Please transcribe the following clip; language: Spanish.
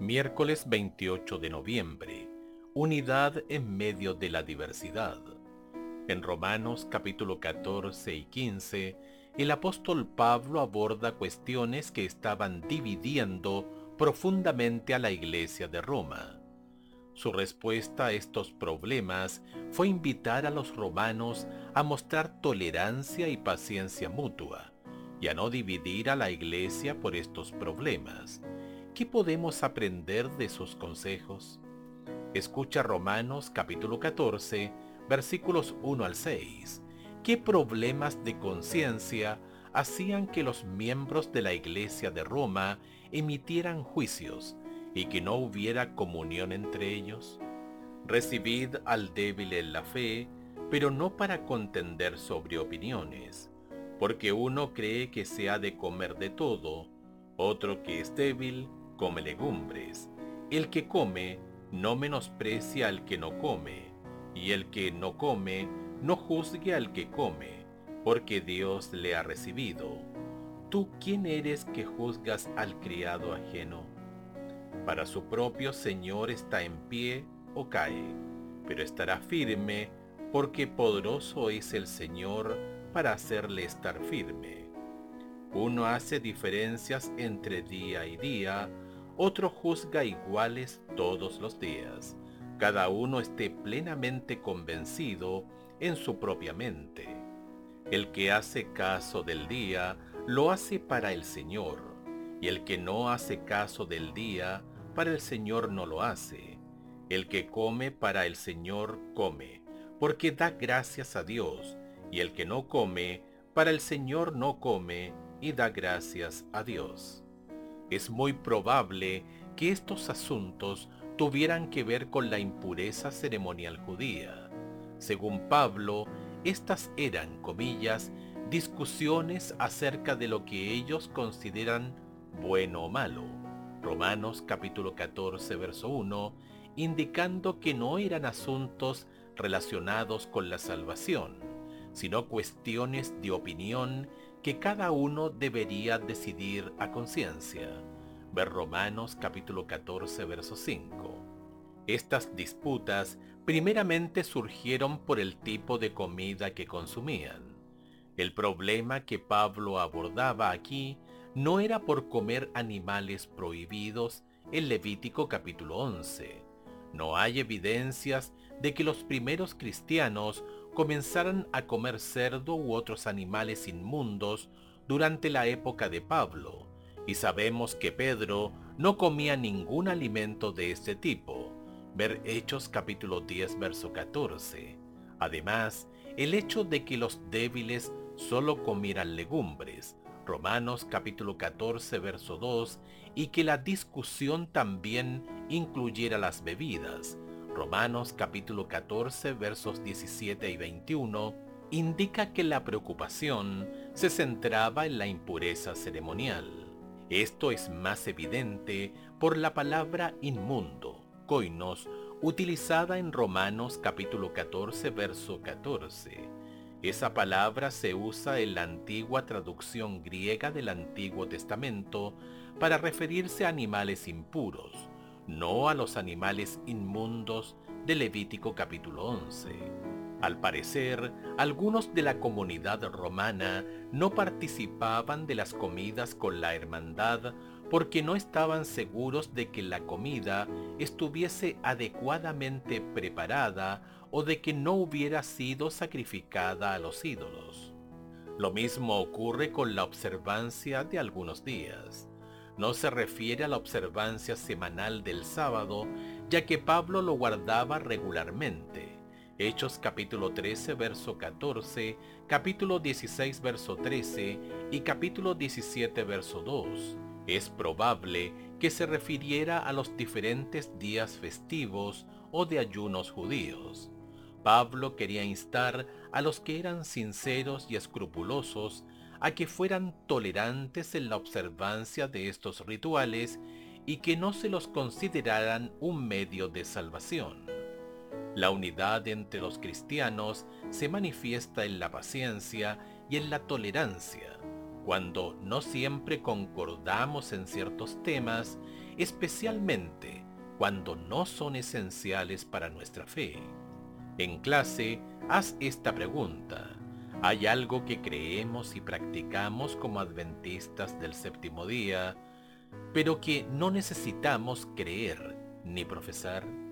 Miércoles 28 de noviembre. Unidad en medio de la diversidad. En Romanos capítulo 14 y 15, el apóstol Pablo aborda cuestiones que estaban dividiendo profundamente a la iglesia de Roma. Su respuesta a estos problemas fue invitar a los romanos a mostrar tolerancia y paciencia mutua, y a no dividir a la iglesia por estos problemas. ¿Qué podemos aprender de sus consejos? Escucha Romanos capítulo 14, versículos 1 al 6. ¿Qué problemas de conciencia hacían que los miembros de la iglesia de Roma emitieran juicios y que no hubiera comunión entre ellos? Recibid al débil en la fe, pero no para contender sobre opiniones, porque uno cree que se ha de comer de todo, otro que es débil come legumbres. El que come no menosprecia al que no come, y el que no come no juzgue al que come, porque Dios le ha recibido. ¿Tú quién eres que juzgas al criado ajeno? Para su propio Señor está en pie o cae, pero estará firme, porque poderoso es el Señor para hacerle estar firme. Uno hace diferencias entre día y día, otro juzga iguales todos los días. Cada uno esté plenamente convencido en su propia mente. El que hace caso del día, lo hace para el Señor, y el que no hace caso del día, para el Señor no lo hace. El que come para el Señor come, porque da gracias a Dios, y el que no come, para el Señor no come, y da gracias a Dios. Es muy probable que estos asuntos tuvieran que ver con la impureza ceremonial judía. Según Pablo, estas eran, comillas, discusiones acerca de lo que ellos consideran bueno o malo. Romanos capítulo 14, verso 1, indicando que no eran asuntos relacionados con la salvación, sino cuestiones de opinión que cada uno debería decidir a conciencia. Ver Romanos capítulo 14, verso 5. Estas disputas primeramente surgieron por el tipo de comida que consumían. El problema que Pablo abordaba aquí no era por comer animales prohibidos en Levítico capítulo 11. No hay evidencias de que los primeros cristianos comenzaran a comer cerdo u otros animales inmundos durante la época de Pablo, y sabemos que Pedro no comía ningún alimento de este tipo. Ver Hechos capítulo 10, verso 14. Además, el hecho de que los débiles solo comieran legumbres, Romanos capítulo 14, verso 2, y que la discusión también incluyera las bebidas, Romanos capítulo 14, versos 17 y 21, indica que la preocupación se centraba en la impureza ceremonial. Esto es más evidente por la palabra inmundo, koinos, utilizada en Romanos capítulo 14, verso 14. Esa palabra se usa en la antigua traducción griega del Antiguo Testamento para referirse a animales impuros, no a los animales inmundos de Levítico capítulo 11. Al parecer, algunos de la comunidad romana no participaban de las comidas con la hermandad porque no estaban seguros de que la comida estuviese adecuadamente preparada o de que no hubiera sido sacrificada a los ídolos. Lo mismo ocurre con la observancia de algunos días. No se refiere a la observancia semanal del sábado, ya que Pablo lo guardaba regularmente. Hechos capítulo 13, verso 14, capítulo 16, verso 13 y capítulo 17, verso 2. Es probable que se refiriera a los diferentes días festivos o de ayunos judíos. Pablo quería instar a los que eran sinceros y escrupulosos a que fueran tolerantes en la observancia de estos rituales y que no se los consideraran un medio de salvación. La unidad entre los cristianos se manifiesta en la paciencia y en la tolerancia. cuando no siempre concordamos en ciertos temas, especialmente cuando no son esenciales para nuestra fe. En clase, haz esta pregunta. ¿Hay algo que creemos y practicamos como adventistas del séptimo día, pero que no necesitamos creer ni profesar?